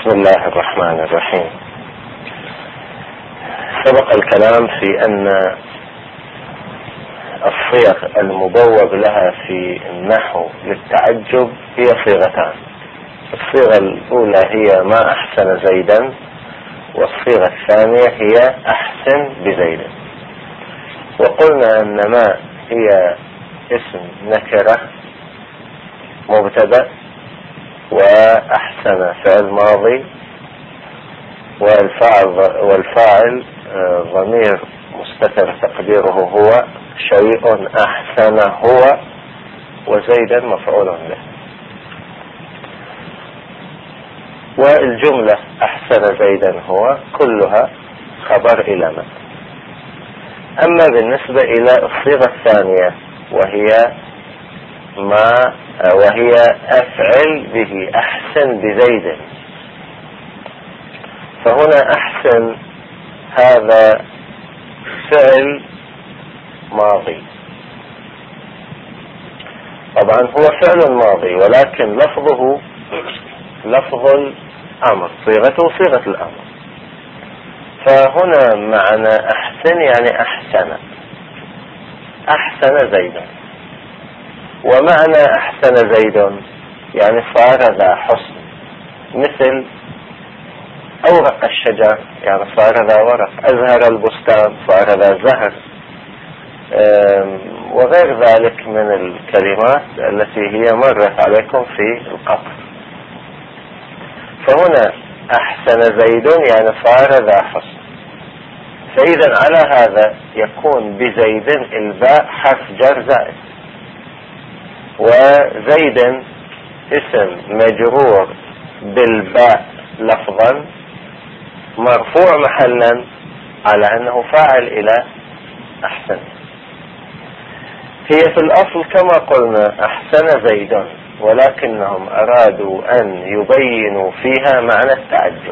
بسم الله الرحمن الرحيم. سبق الكلام في أن الصيغ المبوب لها في النحو للتعجب هي صيغتان. الصيغة الأولى هي ما أحسن زيدا، والصيغة الثانية هي أحسن بزيد. وقلنا أن ما هي اسم نكرة مبتدأ، وأحسن فعل ماضي، والفاعل ضمير مستتر تقديره هو شيء أحسن هو، وزيدا مفعول به. والجملة أحسن زيدا هو كلها خبر إلى ما. أما بالنسبة إلى الصيغة الثانية وهي أفعل به أحسن بزيد، فهنا أحسن هذا فعل ماضي، طبعا هو فعل ماضي ولكن لفظه لفظ الأمر، صيغته صيغة الأمر. فهنا معنى أحسن يعني أحسن زيدا، ومعنى أحسن زيد يعني صار ذا حسن، مثل أورق الشجر يعني صار ذا ورق، أزهر البستان صار ذا زهر، وغير ذلك من الكلمات التي هي مرت عليكم في القطر. فهنا أحسن زيد يعني صار ذا حسن. فإذا على هذا يكون بزيد الباء حرف جر زائد، وزيد اسم مجرور بالباء لفظا مرفوع محلا على أنه فاعل إلى أحسن. هي في الأصل كما قلنا أحسن زيد، ولكنهم أرادوا أن يبينوا فيها معنى التعجب،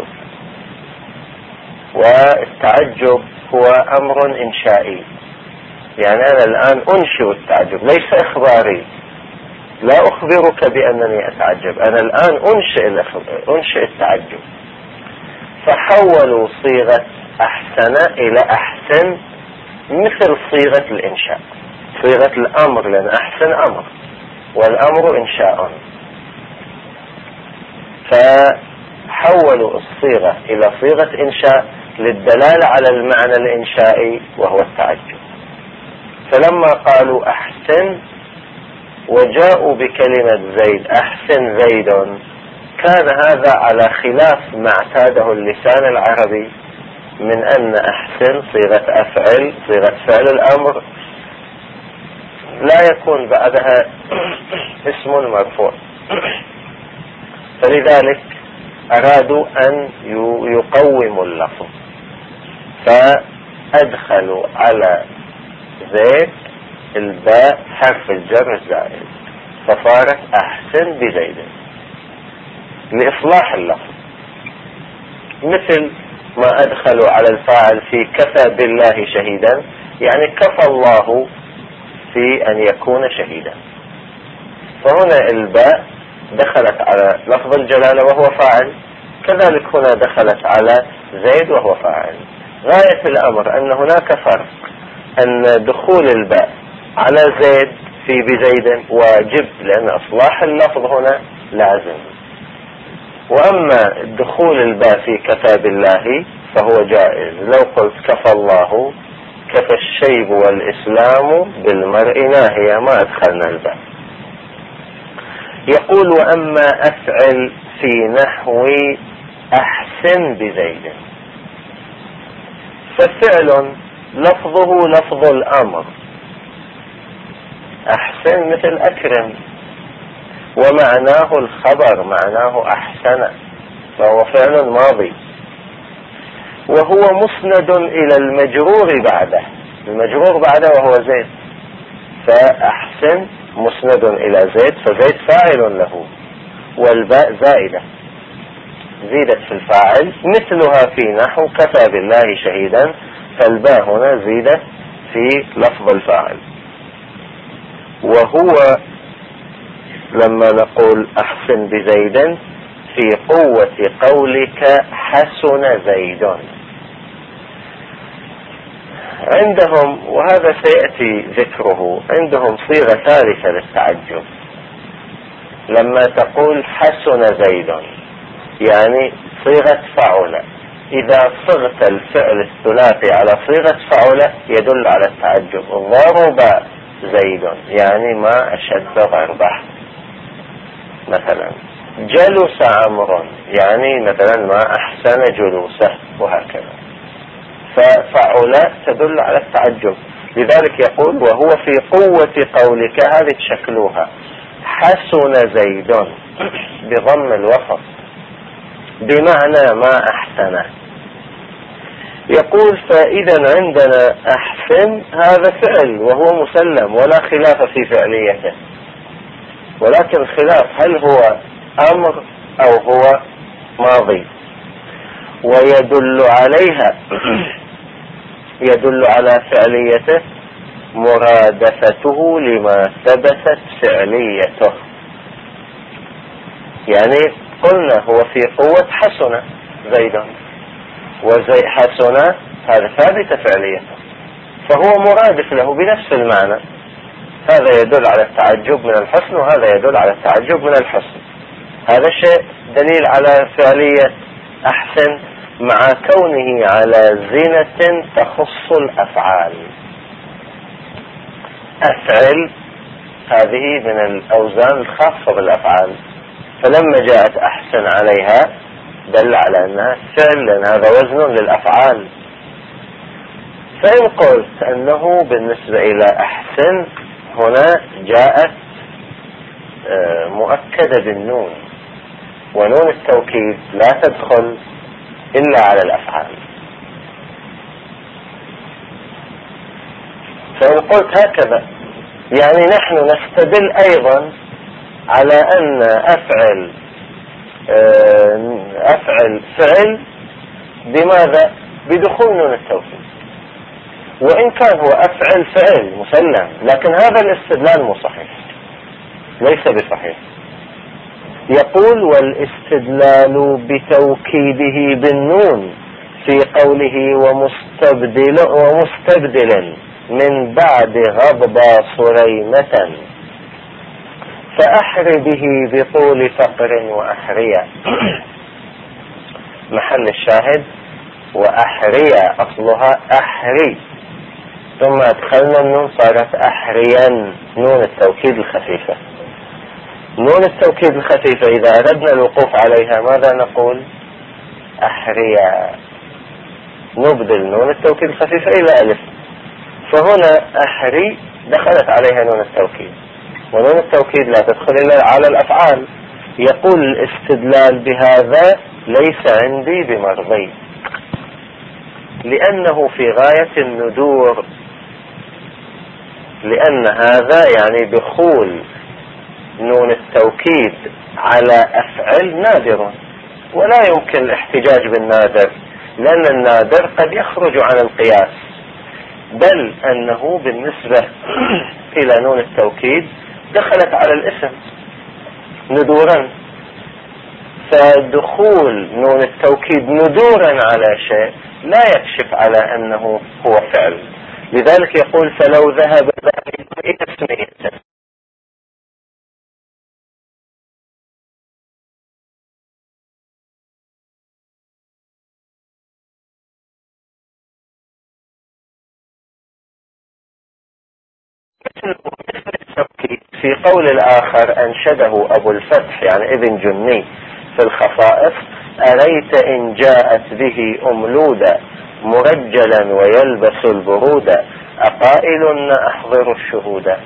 والتعجب هو أمر إنشائي، يعني أنا الآن أنشئ التعجب ليس إخباري، لا أخبرك بأنني أتعجب، أنا الآن أنشئ التعجب. فحولوا صيغة أحسن إلى أحسن مثل صيغة الإنشاء، صيغة الأمر، لأن أحسن أمر والأمر إنشاء. فحولوا الصيغة إلى صيغة إنشاء للدلالة على المعنى الإنشائي وهو التعجب. فلما قالوا أحسن وجاءوا بكلمة زيد، أحسن زيد، كان هذا على خلاف ما اعتاده اللسان العربي من أن أحسن صيغة أفعل، صيغة فعل الأمر، لا يكون بعدها اسم مرفوع. فلذلك أرادوا أن يقوموا اللفظ، فأدخلوا على زيد الباء حرف الجر الزائد، فصارت أحسن بزيد لإصلاح اللفظ، مثل ما أدخلوا على الفاعل في كفى بالله شهيدا، يعني كفى الله في أن يكون شهيدا. فهنا الباء دخلت على لفظ الجلالة وهو فاعل، كذلك هنا دخلت على زيد وهو فاعل. غاية الأمر أن هناك فرق، أن دخول الباء على زيد في بزيد واجب، لأن إصلاح اللفظ هنا لازم، وأما دخول الباء في كفى بالله فهو جائز. لو قلت كفى الله، كفى الشيب والإسلام بالمرء ناهية، ما أدخلنا الباء. يقول وأما أفعل في نحو أحسن بزيد، ففعل لفظه لفظ الأمر، أحسن مثل أكرم، ومعناه الخبر، معناه أحسن، فهو فعل ماضي، وهو مسند إلى المجرور بعده، المجرور بعده وهو زيد، فأحسن مسند إلى زيد، فزيد فاعل له، والباء زائدة زيدت في الفاعل، مثلها في نحو كفى بالله شهيدا، فالباء هنا زيدت في لفظ الفاعل. وهو لما نقول أحسن بزيد في قوة قولك حسن زيد. عندهم، وهذا سيأتي ذكره، عندهم صيغة ثالثة للتعجب لما تقول حسن زيد، يعني صيغة فعل. إذا صغت الفعل الثلاثي على صيغة فعل يدل على التعجب. ضرب زيد يعني ما أشد ضربه مثلا. جلس عمرو يعني مثلا ما أحسن جلوسه، وهكذا. ففعل تدل على التعجب. لذلك يقول وهو في قوة قولك، هذه تشكلوها حسن زيد بضم الوسط بمعنى ما أحسنه. يقول فإذا عندنا أحسن هذا فعل وهو مسلم ولا خلاف في فعليته، ولكن الخلاف هل هو أمر أو هو ماضي. ويدل عليها يدل على فعليته مرادفته لما ثبتت فعليته. يعني قلنا هو في قوة حسن زيدا، وزي حسن هذا ثابت فعليته، فهو مرادف له بنفس المعنى. هذا يدل على التعجب من الحسن، وهذا يدل على التعجب من الحسن. هذا الشيء دليل على فعلية أحسن مع كونه على زينة تخص الأفعال. أفعل هذه من الأوزان الخاصة بالأفعال، فلما جاءت أحسن عليها دل على أنها فعل، لأن هذا وزن للأفعال. فإن قلت أنه بالنسبة إلى أحسن هنا جاءت مؤكدة بالنون، ونون التوكيد لا تدخل إلا على الأفعال. فإن قلت هكذا يعني نحن نستدل أيضا على أن أفعل فعل بماذا؟ بدخول نون التوكيد، وإن كان هو أفعل فعل مسلم، لكن هذا الاستدلال مو صحيح، ليس بصحيح. يقول والاستدلال بتوكيده بالنون في قوله ومستبدل من بعد غضبا صريمة فأحر به بطول فقر وأحريا. محل الشاهد وأحريا أصلها أحري، ثم أدخلنا النون صارت أحريا، نون التوكيد الخفيفة. نون التوكيد الخفيفة إذا أردنا الوقوف عليها ماذا نقول؟ أحريا، نبدل نون التوكيد الخفيفة إلى ألف. فهنا أحري دخلت عليها نون التوكيد، ونون التوكيد لا تدخل إلا على الأفعال. يقول الاستدلال بهذا ليس عندي بمرضي، لأنه في غاية الندور، لأن هذا يعني دخول نون التوكيد على أفعل نادر، ولا يمكن الاحتجاج بالنادر، لأن النادر قد يخرج عن القياس، بل أنه بالنسبة إلى نون التوكيد دخلت على الاسم ندورا. فدخول نون التوكيد ندورا على شيء لا يكشف على أنه هو فعل. لذلك يقول فلو ذهب ذلك إلى تسميته. في قول الآخر أنشده أبو الفتح يعني ابن جني في الخصائص: أريت إن جاءت به أملودا مرجلا ويلبس البرودا أقائل أحضر الشهودا.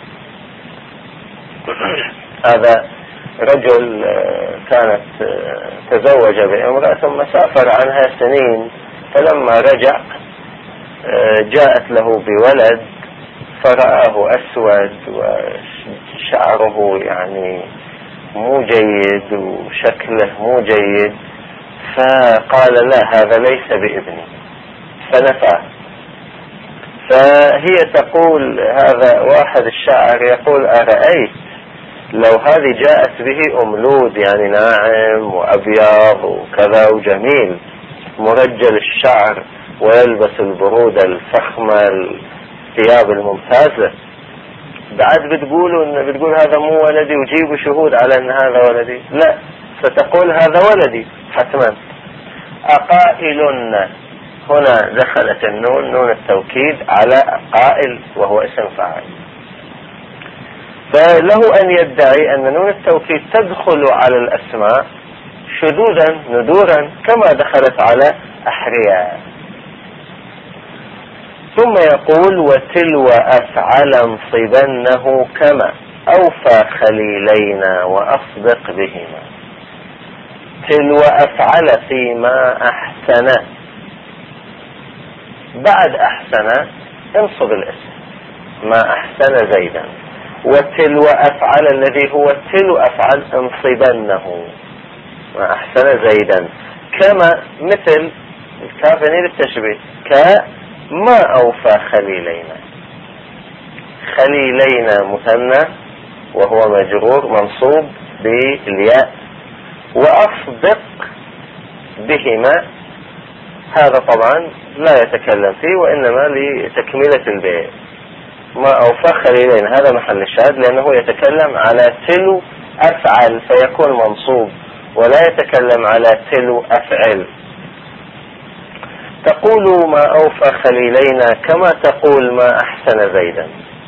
هذا رجل كانت تزوج بامرأة ثم سافر عنها سنين، فلما رجع جاءت له بولد فرآه أسود وشعره يعني مو جيد وشكله مو جيد، فقال لا هذا ليس بابني، فنفاه. فهي تقول، هذا واحد الشاعر يقول: أرأيت لو هذه جاءت به أملود يعني ناعم وأبيض وكذا وجميل مرجل الشعر ويلبس البرودة الفخمة الثياب الممتازة، بعد بتقول هذا مو ولدي وجيبوا شهود على أن هذا ولدي؟ لا، ستقول هذا ولدي حتما. أقائلن، هنا دخلت النون، نون التوكيد، على قائل وهو اسم فاعل، فله أن يدعي أن نون التوكيد تدخل على الأسماء شذوذا ندورا كما دخلت على أحرياء. ثم يقول وتلو أفعل انصبنه كما أوفى خليلينا وأصدق بهما. تلو أفعل فيما أحسن، بعد أحسن انصب الاسم، ما أحسن زيدا. وتلو أفعل الذي هو تلو أفعل انصبنه، ما أحسن زيدا. كما مثل الكافني للتشبيه، كما أوفى خليلينا. خليلينا مثنى وهو مجرور منصوب بالياء، وأصدق بهما هذا طبعا لا يتكلم فيه وإنما لتكملة البيت. ما أوفى خليلين هذا محل الشاهد، لأنه يتكلم على تلو أفعل فيكون منصوب، ولا يتكلم على تلو أفعل. تقول ما أوفى خليلينا كما تقول ما أحسن زيدا،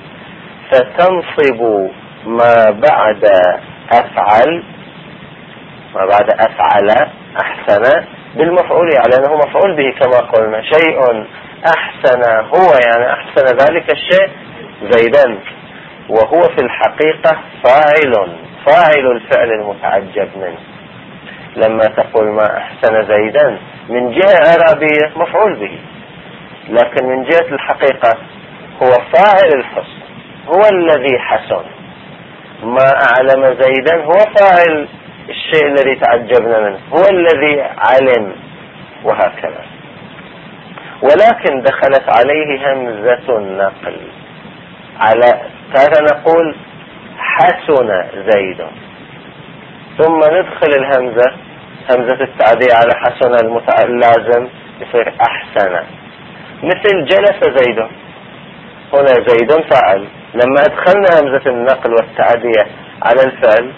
فتنصب ما بعد أفعل، ما بعد أفعل أحسن بالمفعول، يعني أنه مفعول به كما قلنا. شيء أحسن هو يعني أحسن ذلك الشيء زيدا، وهو في الحقيقة فاعل الفعل المتعجب منه. لما تقول ما أحسن زيدا من جهة إعرابية مفعول به، لكن من جهة الحقيقة هو فاعل الحسن، هو الذي حسن. ما أعلم زيدا هو فاعل الشيء الذي تعجبنا منه، هو الذي علم، وهكذا. ولكن دخلت عليه همزة النقل، على هذا نقول حسن زيد، ثم ندخل الهمزة، همزة التعدية على حسن اللازم يصير أحسن. مثل جلس زيد، هنا زيد فعل، لما أدخلنا همزة النقل والتعدية على الفعل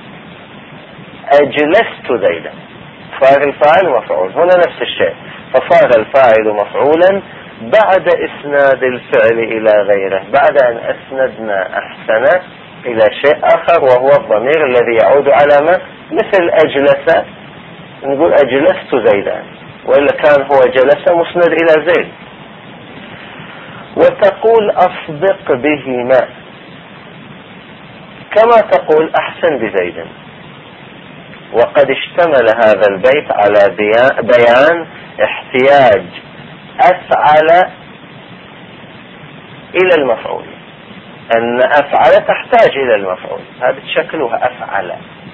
أجلست زيدا، صار الفاعل مفعول. هنا نفس الشيء، فصار الفاعل مفعولا بعد إسناد الفعل إلى غيره، بعد أن أسندنا أحسن إلى شيء آخر وهو الضمير الذي يعود على ما، مثل أجلس نقول أجلست زيدا، وإلا كان هو جلس مسند إلى زيد. وتقول أصدق بهما كما تقول أحسن بزيد. وقد اشتمل هذا البيت على بيان احتياج أفعل إلى المفعول، أن أفعل تحتاج إلى المفعول، هذا شكلها أفعل.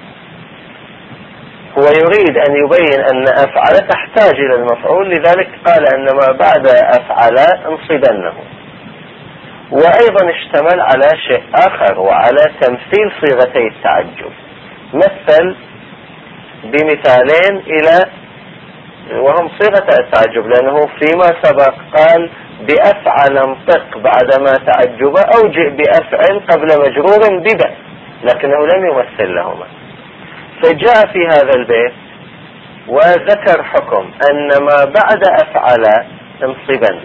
هو يريد أن يبين أن أفعل تحتاج إلى المفعول، لذلك قال أن ما بعد أفعل انصبنه. وأيضا اشتمل على شيء آخر، وعلى تمثيل صيغتي التعجب. مثل بمثالين إلى وهم صيغة التعجب، لأنه فيما سبق قال بأفعل انطق بعدما تعجب، أو جئ بأفعل قبل مجرور ببأ، لكنه لم يمثل لهما. فجاء في هذا البيت وذكر حكم أن ما بعد أفعل انصبنه.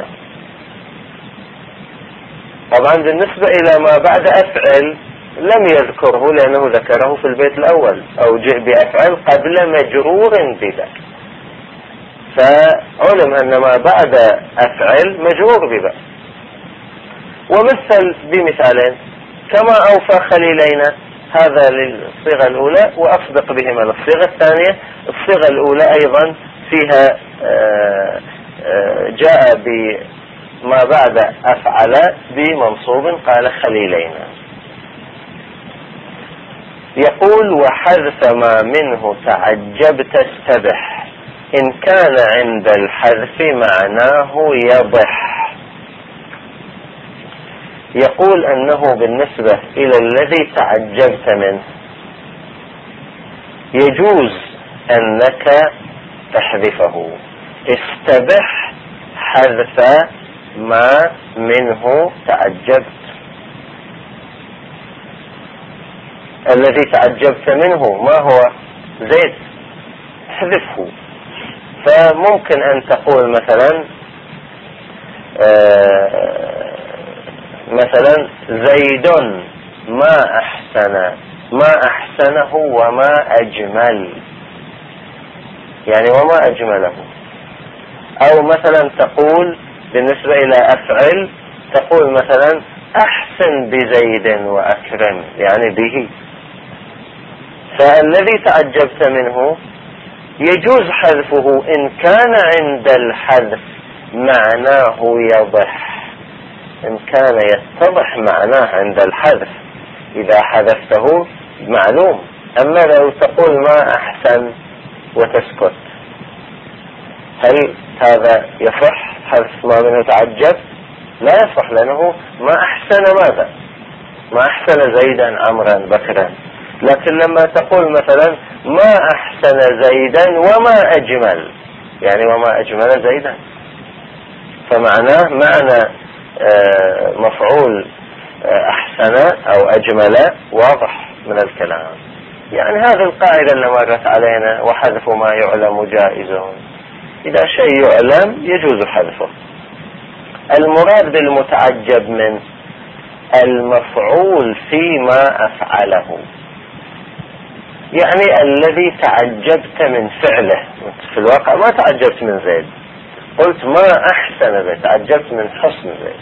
طبعا بالنسبة إلى ما بعد أفعل لم يذكره، لأنه ذكره في البيت الأول، أو جئ بأفعل قبل مجرور ببأ، فعلم أن ما بعد أفعل مجرور ببأ. ومثل بمثالين، كما أوفى خليلينا، هذا للصيغة الأولى، وأصدق بهما للصيغة الثانية. الصيغة الأولى أيضا فيها جاء بما بعد أفعل بمنصوب، قال خليلينا. يقول وحذف ما منه تعجبت استبح، إن كان عند الحذف معناه يضح. يقول أنه بالنسبة إلى الذي تعجبت منه يجوز أنك تحذفه. استبح حذف ما منه تعجبت. الذي تعجبت منه ما هو؟ زيد، احذفه. فممكن أن تقول مثلا زيد ما أحسنه وما أجمل، يعني وما أجمله. أو مثلا تقول بالنسبة إلى أفعل، تقول مثلا أحسن بزيد وأكرم، يعني به. فالذي تعجبت منه يجوز حذفه إن كان عند الحذف معناه يضح، إن كان يتضح معناه عند الحذف إذا حذفته معلوم. أما لو تقول ما أحسن وتسكت، هل هذا يصح حذف ما منه تعجب؟ لا يصح، لأنه ما أحسن ماذا؟ ما أحسن زيدا عمرا بكرا. لكن لما تقول مثلا ما أحسن زيدا وما أجمل، يعني وما أجمل زيدا، فمعناه معنى مفعول أحسن أو أجمل واضح من الكلام. يعني هذه القاعدة اللي مرت علينا، وحذف ما يعلم جائز. إذا شيء يعلم يجوز حذفه. المراد بالمتعجب من المفعول فيما أفعله، يعني الذي تعجبت من فعله. في الواقع ما تعجبت من زيد، قلت ما أحسن زيد، تعجبت من حسن زيد.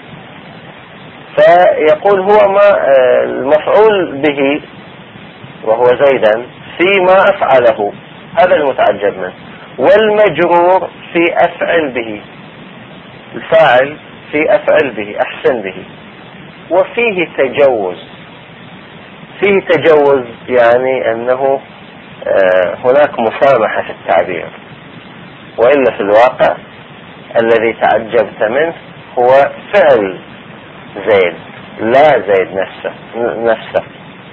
فيقول هو ما المفعول به وهو زيدا فيما أفعله، هذا المتعجب منه. والمجرور في أفعل به، الفاعل في أفعل به، أحسن به. وفيه تجوز، يعني أنه هناك مسامحة في التعبير، وإلا في الواقع الذي تعجبت منه هو فعل زيد لا زيد نفسه،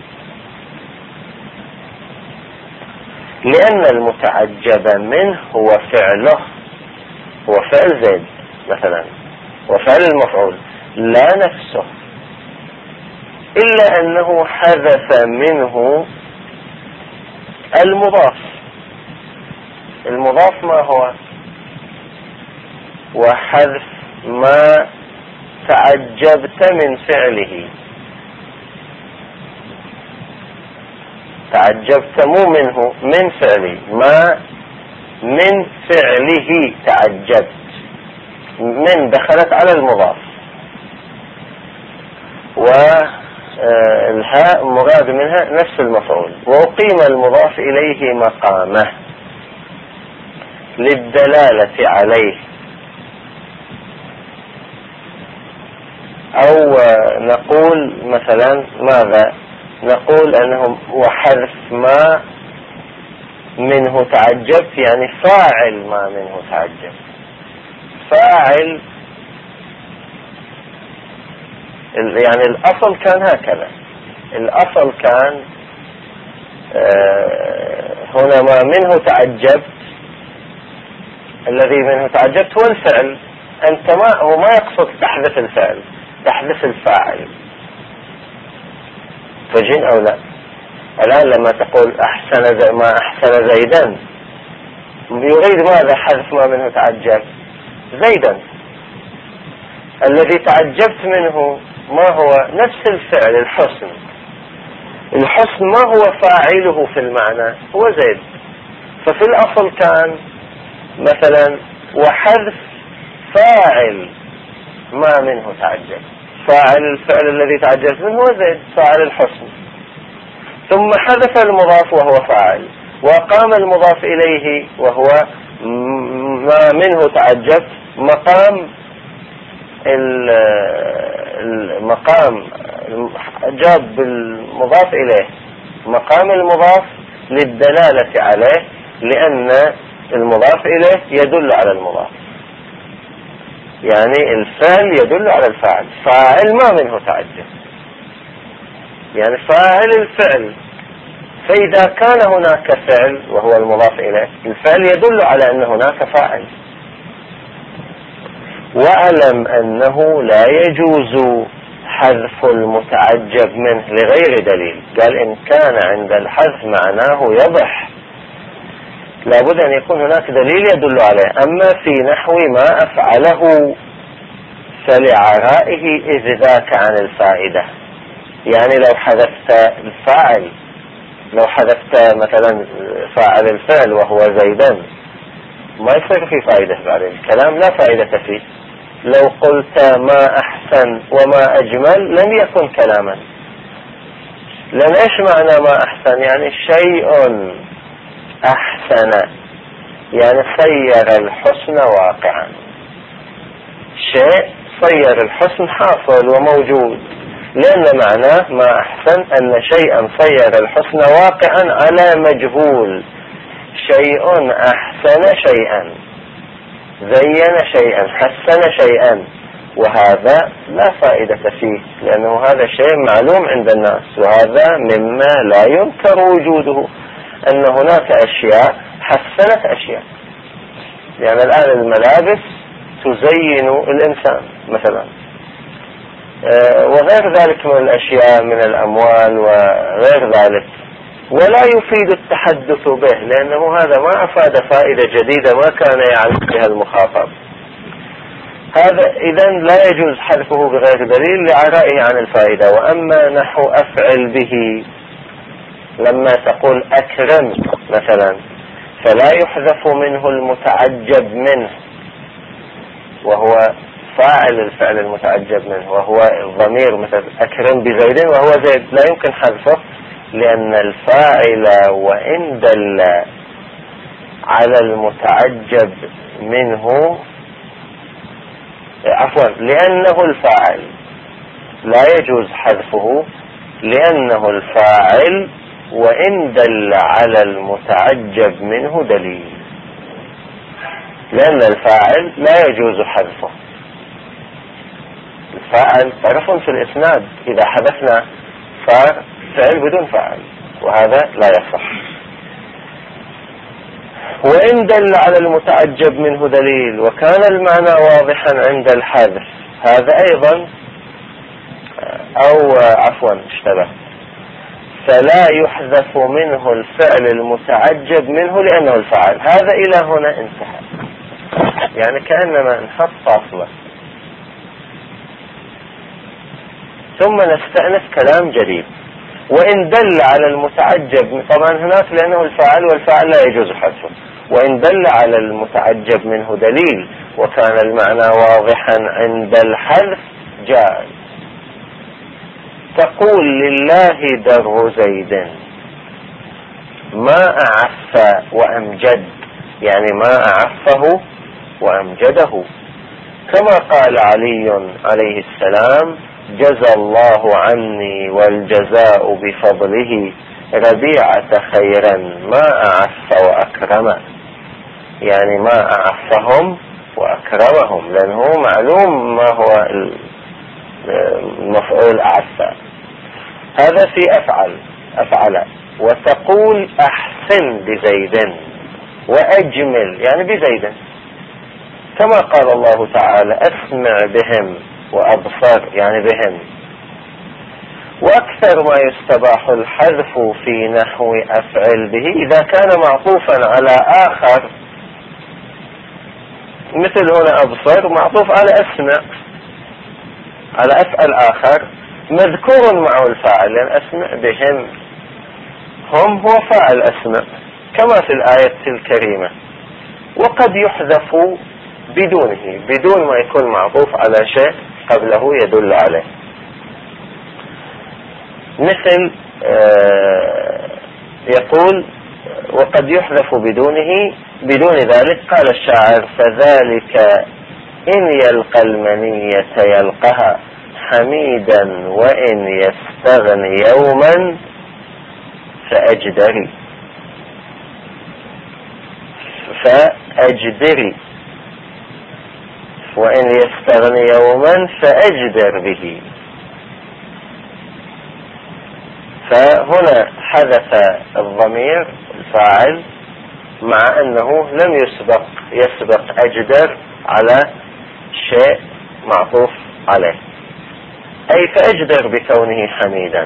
لأن المتعجب منه هو فعله، هو فعل زيد مثلا، وفعل المفعول لا نفسه، إلا أنه حذف منه المضاف. المضاف ما هو؟ وحذف ما تعجبت من فعله. تعجبت مو منه، من فعله، ما من فعله تعجبت، من دخلت على المضاف، والهاء مراد منها نفس المفعول، وأقيم المضاف إليه مقامه للدلالة عليه. أو نقول مثلا ماذا؟ نقول أنه وحذف ما منه تعجبت، يعني فاعل ما منه تعجب. فاعل يعني الأصل كان هكذا، الأصل كان هنا ما منه تعجبت، الذي منه تعجبت هو الفعل. أنت هو ما يقصد تحذف الفعل، تحذف الفاعل. فجن أو لا؟ الآن لما تقول ما أحسن زيدا، يريد ماذا؟ حذف ما منه تعجب زيدا. الذي تعجبت منه ما هو؟ نفس الفعل، الحسن. الحسن ما هو فاعله في المعنى؟ هو زيد. ففي الأصل كان مثلا وحذف فاعل ما منه تعجب، فاعل الفعل الذي تعجبت منه هو زيد، فاعل الحسن. ثم حذف المضاف وهو فاعل، وقام المضاف إليه وهو ما منه تعجبت مقام المقام، جاب المضاف إليه مقام المضاف للدلالة عليه، لأن المضاف إليه يدل على المضاف، يعني الفعل يدل على الفاعل. فاعل ما منه تعجب، يعني فاعل الفعل، فإذا كان هناك فعل وهو المضاف إليه، الفعل يدل على أن هناك فاعل. واعلم أنه لا يجوز حذف المتعجب منه لغير دليل. قال إن كان عند الحذف معناه يضح، لابد أن يكون هناك دليل يدل عليه. أما في نحو ما أفعله فلعرائه إذ ذاك عن الفائدة. يعني لو حذفت الفاعل، لو حذفت مثلا فاعل الفعل وهو زيدا، ما يصير في فائدة بعد الكلام، لا فائدة فيه. لو قلت ما أحسن وما أجمل لم يكن كلاما، لأن إيش معنى ما أحسن؟ يعني شيء أحسن، يعني صير الحسن واقعا، شيء صير الحسن حاصل وموجود، لأن معناه ما أحسن أن شيئا صير الحسن واقعا على مجهول. شيء أحسن شيئا، زين شيئا، حسن شيئا، وهذا لا فائدة فيه، لأنه هذا شيء معلوم عند الناس، وهذا مما لا ينكر وجوده، أن هناك أشياء حسنت أشياء. يعني الآن الملابس تزين الإنسان مثلا، وغير ذلك من الأشياء من الأموال وغير ذلك، ولا يفيد التحدث به، لأنه هذا ما أفاد فائدة جديدة ما كان يعلم بها المخاطب. هذا إذن لا يجوز حذفه بغير دليل لعرائه عن الفائدة. وأما نحو أفعل به، لما تقول أكرم مثلا فلا يحذف منه المتعجب منه وهو فاعل الفعل المتعجب منه، وهو الضمير مثل أكرم بزيد وهو زيد، لا يمكن حذفه، لأن الفاعل وإن دل على المتعجب منه، عفوا، لأنه الفاعل لا يجوز حذفه، لأنه الفاعل وإن دل على المتعجب منه دليل، لأن الفاعل لا يجوز حذفه. الفاعل طرف في الإسناد، إذا حذفنا صار فعل بدون فاعل، وهذا لا يصح. وإن دل على المتعجب منه دليل وكان المعنى واضحا عند الحذف، هذا أيضا، أو عفوا اشتبه، فلا يحذف منه الفعل المتعجب منه لأنه الفاعل. هذا إلى هنا انتهى، يعني كأنما انحط فاصلة، ثم نستأنف كلام جديد. وإن دل على المتعجب، طبعا هناك لأنه الفاعل والفاعل لا يجوز حذفه، وإن دل على المتعجب منه دليل وكان المعنى واضحا عند الحذف جاء. تقول لله در زيد ما أعف وأمجد، يعني ما أعفه وأمجده، كما قال علي عليه السلام جزى الله عني والجزاء بفضله ربيعة خيرا ما أعف وأكرم، يعني ما أعفهم وأكرمهم، لأنه معلوم ما هو المفعول أعف. هذا في أفعل. وتقول أحسن بزيد وأجمل، يعني بزيد، كما قال الله تعالى أسمع بهم وأبصر، يعني بهم. وأكثر ما يستباح الحذف في نحو أفعل به إذا كان معطوفا على آخر، مثل هنا أبصر معطوف على أسمع، على أفعل آخر مذكور معه الفاعل، لأن أسمع بهم هم هو فاعل أسمع كما في الآية الكريمة. وقد يحذف بدونه، بدون ما يكون معطوف على شيء قبله يدل عليه، مثل يقول وقد يحذف بدونه، بدون ذلك قال الشاعر فذلك إن يلقى المنية يلقها حميدا وإن يستغني يوما فأجدري، وإن يستغني يوما فأجدر به. فهنا حدث الضمير الفاعل مع أنه لم يسبق أجدر على شيء معطوف عليه، أي فأجدر بكونه حميدا.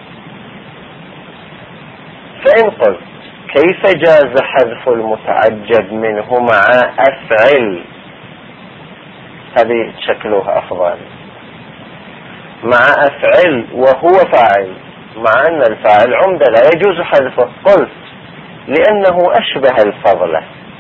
فإن قلت كيف جاز حذف المتعجب منه مع أفعل، هذه شكله أفضل، مع أفعل وهو فاعل، مع أن الفاعل عمدة لا يجوز حذفه. قلت لأنه أشبه الفضلة.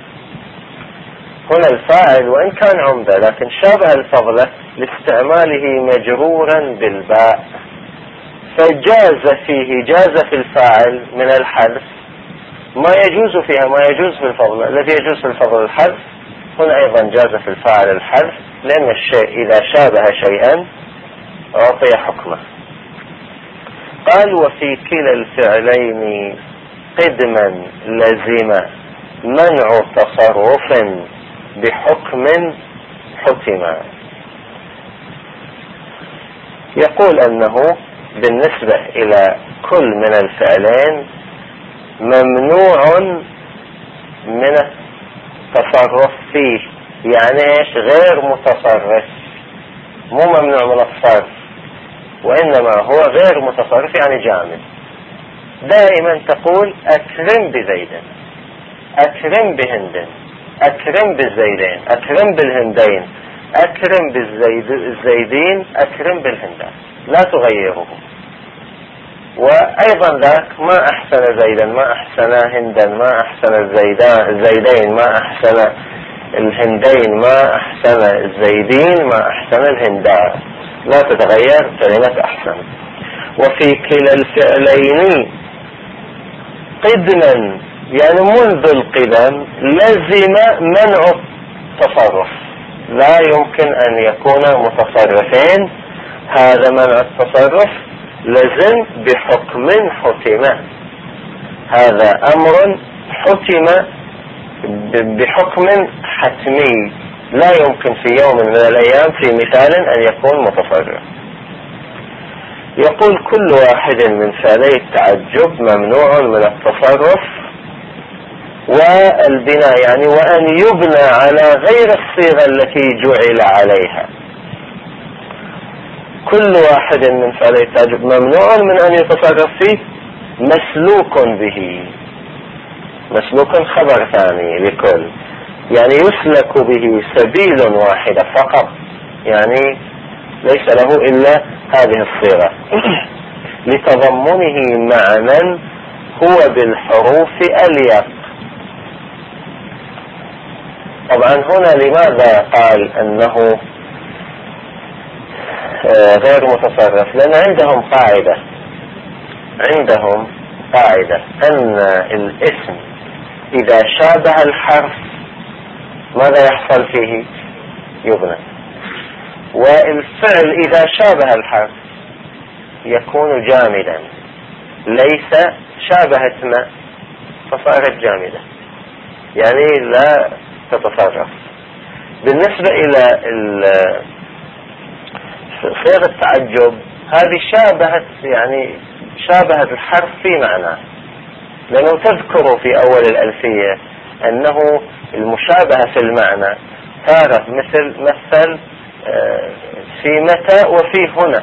هنا الفاعل وإن كان عمدة لكن شابه الفضلة لاستعماله مجرورا بالباء، فجاز في الفاعل من الحذف ما يجوز فيها ما يجوز في الفضلة. الذي يجوز في الفضل الحذف هنا أيضا جاز في الفاعل الحذف، لأن الشيء إذا شابه شيئا أعطي حكمه. قال وفي كلا الفعلين قدما لزم منع تصرف بحكم حتما. يقول أنه بالنسبة إلى كل من الفعلين ممنوع من التصرف فيه، يعني ايش؟ غير متصرف، مو ممنوع من الصرف، وإنما هو غير متصرف يعني جامد. دائما تقول أكرم بزيد، أكرم بهند، أكرم بالزيدين، أكرم بالهندين، أكرم بالزيدين، أكرم بالهندان، لا تغيره. وأيضا ذاك ما أحسن زيدا، ما أحسن هندا، ما أحسن الزيدين، ما أحسن الهندين، ما أحسن الزيدين، ما أحسن الهندان، لا تتغير كلمة أحسن. وفي كلا الفعلين قدما يعني منذ القدم لزم منع التصرف، لا يمكن أن يكون متصرفين، هذا منع التصرف لزم بحكم حتم، هذا أمر حتم بحكم حتمي، لا يمكن في يوم من الأيام في مثال أن يكون متصرف. يقول كل واحد من فعلي التعجب ممنوع من التصرف والبناء، يعني وأن يبنى على غير الصيغة التي جعل عليها. كل واحد من فعلي التعجب ممنوع من أن يتصرف فيه مسلوك به، مسلوك خبر ثاني لكل، يعني يسلك به سبيل واحدة فقط، يعني ليس له إلا هذه الصيغة لتضمنه معنى هو بالحروف أليق. طبعا هنا لماذا قال أنه غير متصرف؟ لأن عندهم قاعدة أن الاسم إذا شابه الحرف ماذا يحصل فيه؟ يبنى. والفعل إذا شابه الحرف يكون جامدا، ليس شابه اسمه فصارت جامدة، يعني لا تتصرف. بالنسبة إلى صيغة التعجب هذه شابهت الحرف في معنى، لأنه تذكر في أول الألفية أنه المشابهة في المعنى تارة مثل في متى وفي هنا.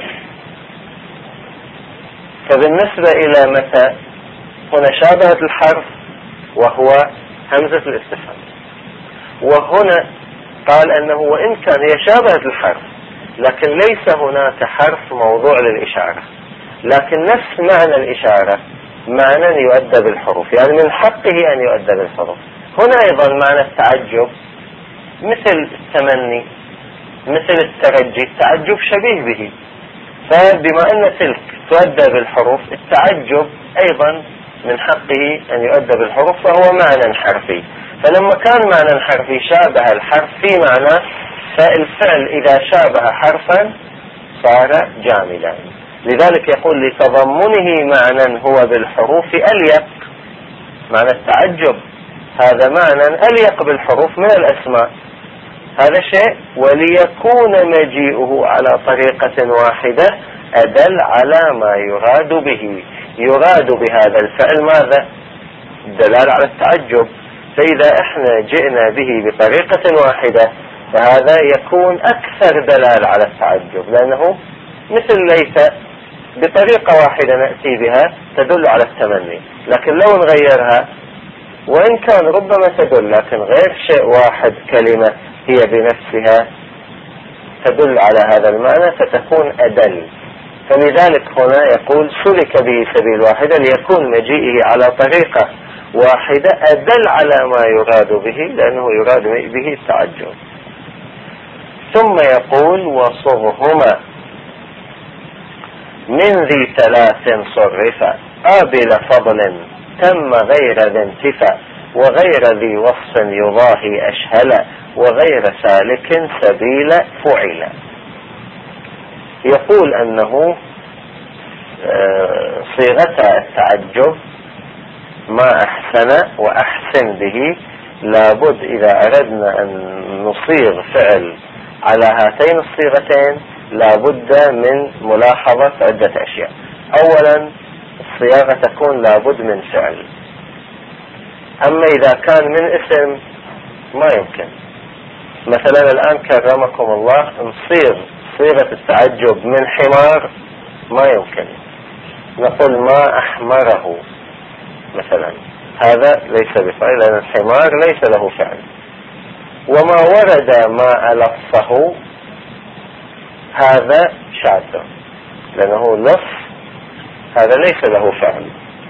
فبالنسبة إلى متى هنا شابهت الحرف وهو همزة الاستفهام، وهنا قال أنه وإن كان هي شابهت الحرف لكن ليس هناك حرف موضوع للإشارة، لكن نفس معنى الإشارة معنى يؤدى بالحروف، يعني من حقه أن يؤدى بالحروف. هنا أيضا معنى التعجب مثل التمني، مثل الترجي، التعجب شبيه به، فبما أن تلك تؤدى بالحروف التعجب أيضا من حقه أن يؤدى بالحروف، فهو معنى حرفي. فلما كان معنى حرفي شابه الحرف في معنى، فالفعل إذا شابه حرفا صار جامدا. لذلك يقول لتضمنه معنى هو بالحروف أليق، معنى التعجب هذا معنى أليق بالحروف من الأسماء، هذا شيء. وليكون مجيئه على طريقة واحدة أدل على ما يراد به، يراد بهذا الفعل ماذا؟ الدلالة على التعجب. فإذا احنا جئنا به بطريقة واحدة فهذا يكون أكثر دلالة على التعجب، لأنه مثل ليس بطريقة واحدة نأتي بها تدل على التمني. لكن لو نغيرها وإن كان ربما تدل لكن غير شيء واحد كلمة هي بنفسها تدل على هذا المعنى فتكون أدل. فلذلك هنا يقول سلك به سبيل واحدة ليكون مجيئه على طريقة واحدة أدل على ما يراد به، لأنه يراد به التعجب. ثم يقول وصغهما من ذي ثلاث صرفا قابل فضل تم غير ذي انتفاء وغير ذي وصف يضاهي أشهلا وغير سالك سبيل فعلا. يقول أنه صيغة التعجب ما أحسن وأحسن به لابد إذا أردنا أن نصيغ فعل على هاتين الصيغتين لابد من ملاحظة عدة أشياء. أولا الصياغة تكون لابد من فعل. أما إذا كان من اسم ما يمكن. مثلا الآن كرمكم الله نصيغ صيغة التعجب من حمار ما يمكن. نقول ما أحمره مثلا، هذا ليس بفعل لأن الحمار ليس له فعل. وما ورد ما ألفه هذا شاذ لأنه لف، هذا ليس له فعل.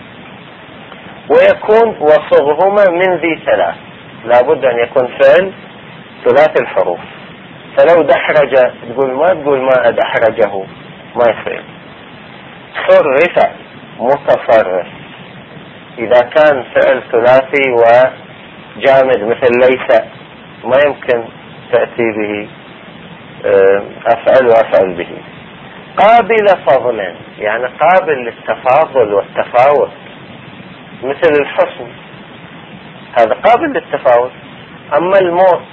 ويكون وصغهما من ذي ثلاث، لابد أن يكون فعل ثلاث الحروف. فلو دحرج تقول ما أدحرجه ما يصير. صرف متصرف إذا كان فعل ثلاثي وجامد مثل ليس ما يمكن تأتي به أفعل وأفعل به. قابل فضل يعني قابل للتفاضل والتفاوت مثل الحسن، هذا قابل للتفاوت. أما الموت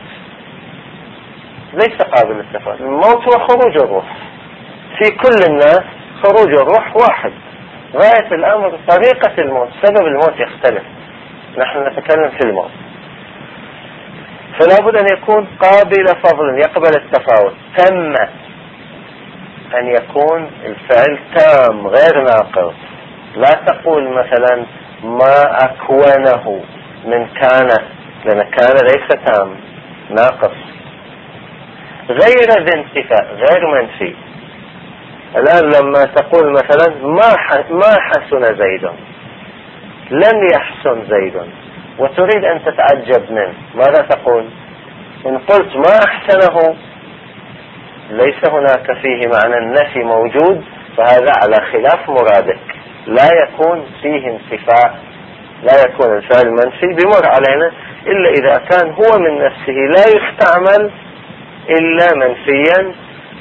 ليس قابل للتفاوت. الموت هو خروج الروح، في كل الناس خروج الروح واحد، غاية الأمر طريقة الموت سبب الموت يختلف. نحن نتكلم في الموت، فلا بد أن يكون قابل فضل يقبل التفاوت. تم أن يكون الفعل تام غير ناقص. لا تقول مثلا ما أكونه من كان، لأن كان ليس تام ناقص. غير ذي انتفاء غير منفي. الآن لما تقول مثلا ما حسن زيد، لم يحسن زيد، وتريد أن تتعجب منه، ماذا تقول؟ إن قلت ما أحسنه ليس هناك فيه معنى النفي موجود، فهذا على خلاف مرادك، لا يكون فيه انتفاء، لا يكون الفعل منفي بمر علينا إلا إذا كان هو من نفسه لا يستعمل إلا منفيا.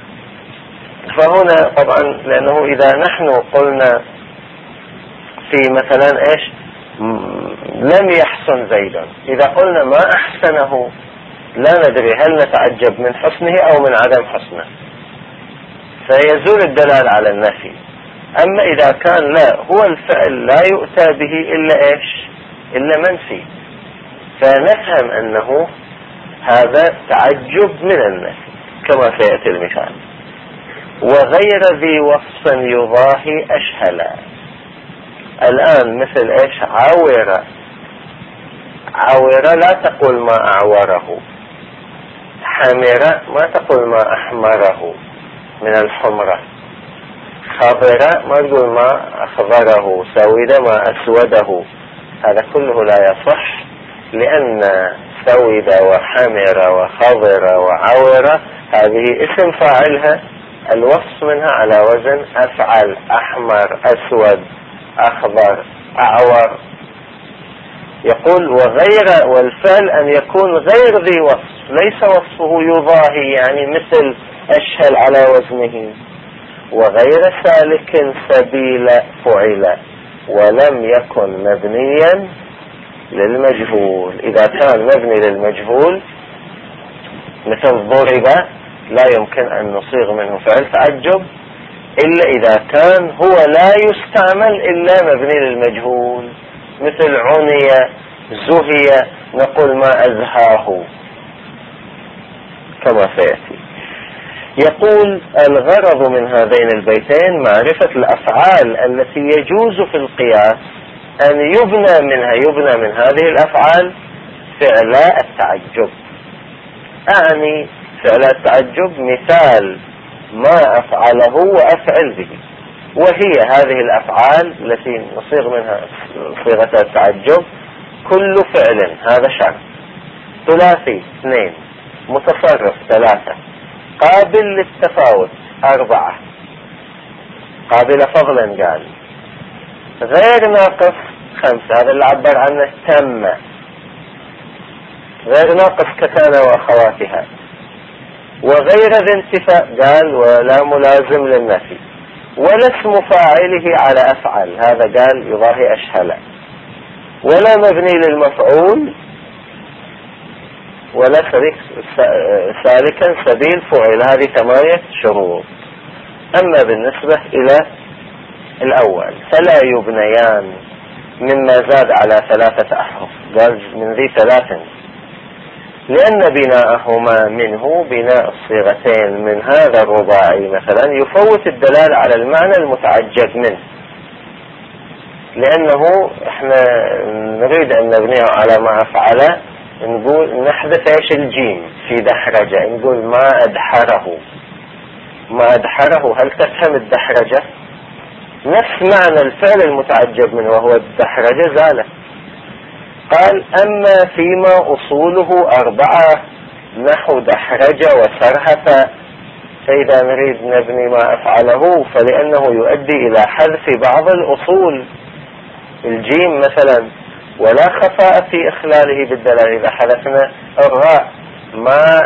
فهنا طبعا لأنه إذا نحن قلنا في مثلا إيش لم يحسن زيدا، إذا قلنا ما أحسنه لا ندري هل نتعجب من حسنه أو من عدم حسنه، فيزول الدلالة على النفي. أما إذا كان لا، هو الفعل لا يؤتى به إلا إيش إلا منفي، فنفهم أنه هذا تعجب من النفي كما سيأتي المثال. وغير ذي وصف يضاهي أشهلا. الآن مثل إيش عاورة، عاورة لا تقول ما أعوره. حمرة ما تقول ما أحمره من الحمرة. خضرة ما تقول ما أخضره. سودة ما أسوده. هذا كله لا يصح، لأن سودة وحمرة وخضرة وعورة هذه اسم فاعلها الوصف منها على وزن أفعل. أحمر أسود أخضر أعور. يقول وغير، والفعل أن يكون غير ذي وصف، ليس وصفه يضاهي يعني مثل أشهل على وزنه. وغير سالك سبيل فعل ولم يكن مبنيا للمجهول. إذا كان مبني للمجهول مثل ضرب لا يمكن أن نصيغ منه فعل تعجب، إلا إذا كان هو لا يستعمل إلا مبني للمجهول، مثل عني، زهي، نقول ما أزهاه كما سيأتي. يقول الغرض من هذين البيتين معرفة الأفعال التي يجوز في القياس أن يبنى من هذه الأفعال فعلاء التعجب. أعني فعلاء التعجب مثال ما أفعله وأفعل به، وهي هذه الأفعال التي نصيغ منها صيغة التعجب كل فعل، هذا شرط، ثلاثي 2، متصرف 3، قابل للتفاوت 4، قابل فضلا قال، غير ناقص 5، هذا اللي عبر عنه تم، غير ناقص ككان وأخواتها، وغير ذي انتفاء قال ولا ملازم للنفي، ولا اسم فاعله على أفعل، هذا قال يضاهي أشهل، ولا مبني للمفعول، ولا سالكا سبيل فعل. هذه 8 شروط. أما بالنسبة إلى الأول فلا يبنيان مما زاد على 3 أحرف، قال من ذي 3، لأن بناءهما منه بناء الصيغتين من هذا الرباعي مثلا يفوت الدلالة على المعنى المتعجب منه، لأنه احنا نريد أن نبنيه على ما أفعله، نقول نحذف ايش الجيم في دحرجة، نقول ما أدحره، ما أدحره، هل تفهم الدحرجة؟ نفس معنى الفعل المتعجب منه وهو الدحرجة زاله. قال أما فيما أصوله 4 نحو دحرج وسرهف، فإذا نريد نبني ما أفعله فلأنه يؤدي إلى حذف بعض الأصول، الجيم مثلا، ولا خفاء في إخلاله بالدلالة. إذا حذفنا الراء ما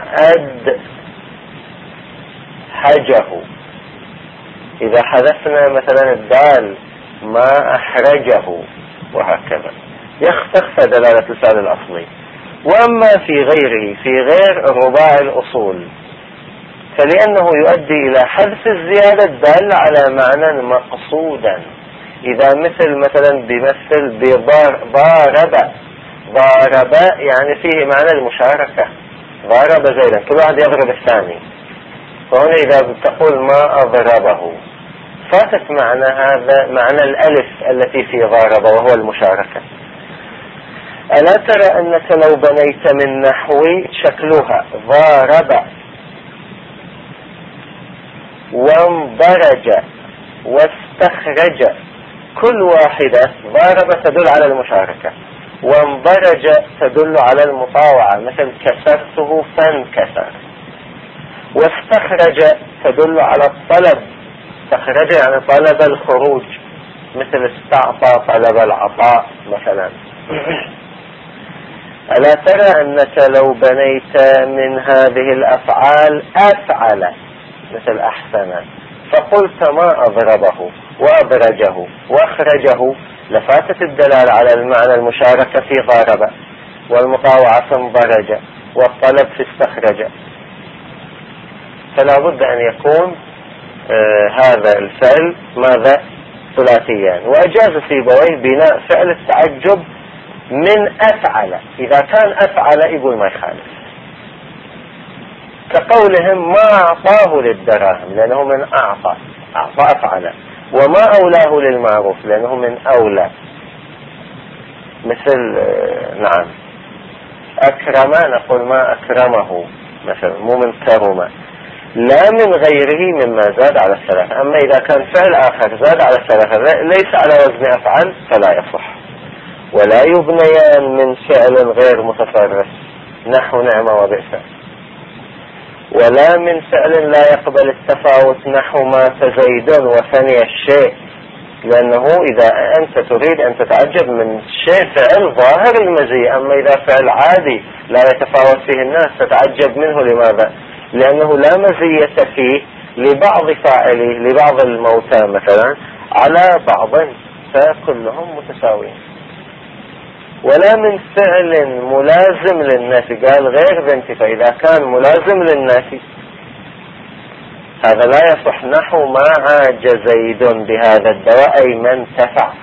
أدحجه، إذا حذفنا مثلا الدال ما أحرجه، وهكذا يختفى دلالة الفعل الأصلي. وأما في غيره، في غير الرباع الأصول، فلأنه يؤدي إلى حذف الزيادة الدالة على معنى مقصودا. إذا مثلا بمثل ضارب، ضارب يعني فيه معنى المشاركة، ضارب زيدا، كل واحد يضرب الثاني، فهنا إذا تقول ما أضربه فاتت معنى هذا، معنى الألف التي في ضارب وهو المشاركة. ألا ترى أنك لو بنيت من نحو شكلها ضارب وانضرج واستخرج، كل واحدة ضارب تدل على المشاركة، وانضرج تدل على المطاوعة، مثل كسرته فانكسر، واستخرج تدل على الطلب، استخرج يعني طلب الخروج، مثل استعطى طلب العطاء مثلا. ألا ترى أنك لو بنيت من هذه الأفعال أفعل، مثل أحسن، فقلت ما أضربه وأبرجه وأخرجه، لفاتت الدلالة على المعنى المشاركة في ضارب، والمطاوعة في انضرج، والطلب في استخرج. فلا بد أن يكون هذا الفعل ماذا؟ ثلاثيان. وأجاز سيبويه بناء فعل التعجب من أفعل، إذا كان أفعل يقول ما يخالف، كقولهم ما أعطاه للدراهم لأنه من أعطى أفعل، وما أولاه للمعروف لأنه من أولى، مثل نعم أكرم نقول ما أكرمه مثلا، مو من كرم، لا من غيره مما زاد على 3. أما إذا كان فعل آخر زاد على 3 ليس على وزن أفعل فلا يصح. ولا يبنيان من فعل غير متصرف نحو نعم وبئس، ولا من فعل لا يقبل التفاوت نحو مات زيد وثني الشيء، لأنه إذا أنت تريد أن تتعجب من شيء فعل ظاهر المزية، أما إذا فعل عادي لا يتفاوت فيه الناس تتعجب منه. لماذا؟ لأنه لا مزية فيه لبعض فاعله، لبعض الموتى مثلا على بعض، فكلهم متساويين. ولا من فعل ملازم للنفي، قال غير ذنتي، فإذا كان ملازم للنفي هذا لا يصح. نحو ما عاج زيد بهذا الدواء أي ما انتفع.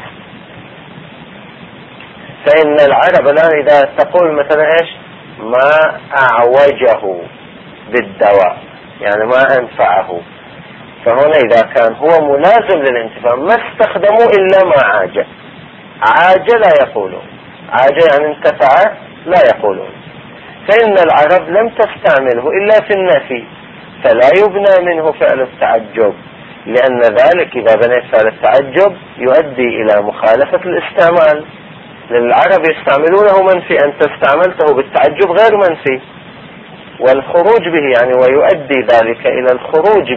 فإن العرب الآن إذا تقول مثلا إيش ما أعوجه بالدواء يعني ما أنفعه، فهنا إذا كان هو ملازم للانتفاع ما استخدموا إلا ما عاج. عاج لا يقولون، عاج يعني انتفع لا يقولون. فإن العرب لم تستعمله إلا في النفي، فلا يبنى منه فعل التعجب، لأن ذلك إذا بنيت فعل التعجب يؤدي إلى مخالفة الاستعمال. للعرب يستعملونه منفي، أنت استعملته بالتعجب غير منفي، والخروج به يعني ويؤدي ذلك إلى الخروج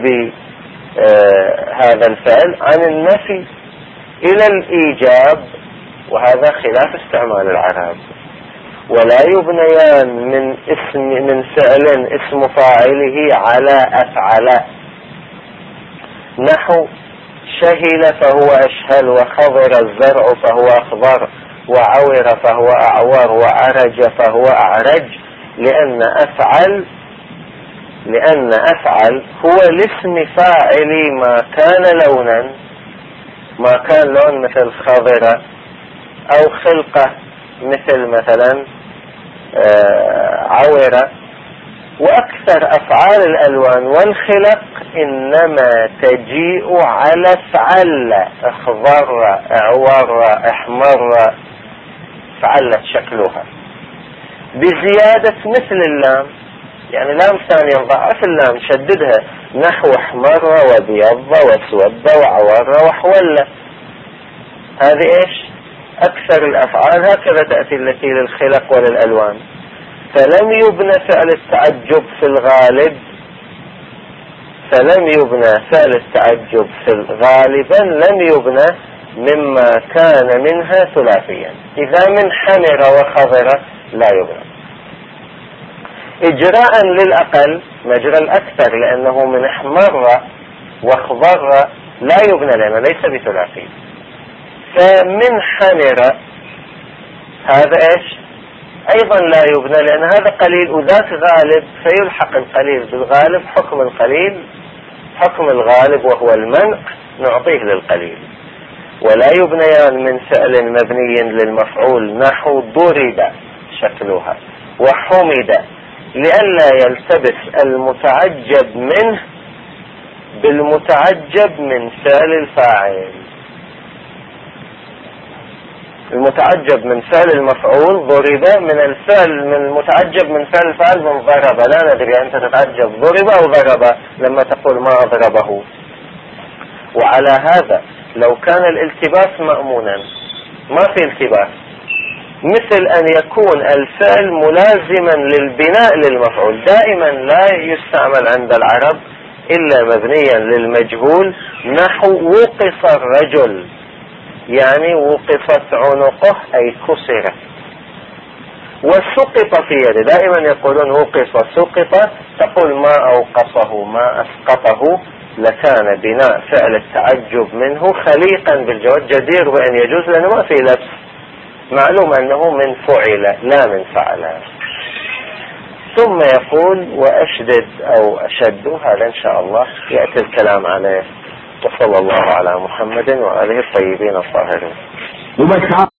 بهذا الفعل عن النفي إلى الإيجاب، وهذا خلاف استعمال العرب. ولا يبنيان من فعل اسم فاعله على أفعل، نحو شهل فهو أشهل، وخضر الزرع فهو أخضر، وعور فهو أعور، وعرج فهو أعرج. لأن أفعل هو الاسم فاعل ما كان لونا، ما كان لون مثل خضرة، أو خلقة مثل مثلا عورة. وأكثر أفعال الألوان والخلق إنما تجيء على افعل، اخضر، اعور، احمر، فعلت شكلها بزيادة مثل اللام، يعني لام ثانية ضعف اللام شددها، نحو احمر وبيض واسود وعور وحول. هذه ايش اكثر الافعال هكذا تأتي التي للخلق وللألوان. فلم يبنى فعل التعجب في الغالب، غالبا لم يبنى مما كان منها ثلاثيا. إذا من حمر وخضر لا يبنى. إجراء للأقل مجرى الأكثر، لأنه من احمر واخضر لا يبنى لأنه ليس بثلاثي. فمن حمر هذا إيش أيضا لا يبنى، لأن هذا قليل وذاك غالب، فيلحق القليل بالغالب. حكم القليل حكم الغالب وهو المنع نعطيه للقليل. ولا يبنيان من فعل مبني للمفعول، نحو ضرب شكلها وحمد، لئلا يلتبس المتعجب منه بالمتعجب من فعل الفاعل. المتعجب من فعل المفعول ضرب، من الفعل من المتعجب من فعل الفاعل من ضرب. لا ندري أنت تتعجب ضرب أو ضرب لما تقول ما أضربه. وعلى هذا لو كان الالتباس مأمونا، ما في التباس، مثل أن يكون الفعل ملازما للبناء للمفعول. دائما لا يستعمل عند العرب إلا مبنيا للمجهول، نحو وقف الرجل، يعني وقفت عنقه أي كسرت. وسقط في يده، دائما يقولون وقف سقط، تقول ما أوقفه ما أسقطه، لكان بناء فعل التعجب منه خليقا بالجواب جدير بأن يجوز، لأنه ما في لبس، معلوم أنه من فعل لا من فعل. ثم يقول وأشدد أو أشد، هذا إن شاء الله يأتي الكلام عليه. وصلى الله على محمد وآله الطيبين الطاهرين.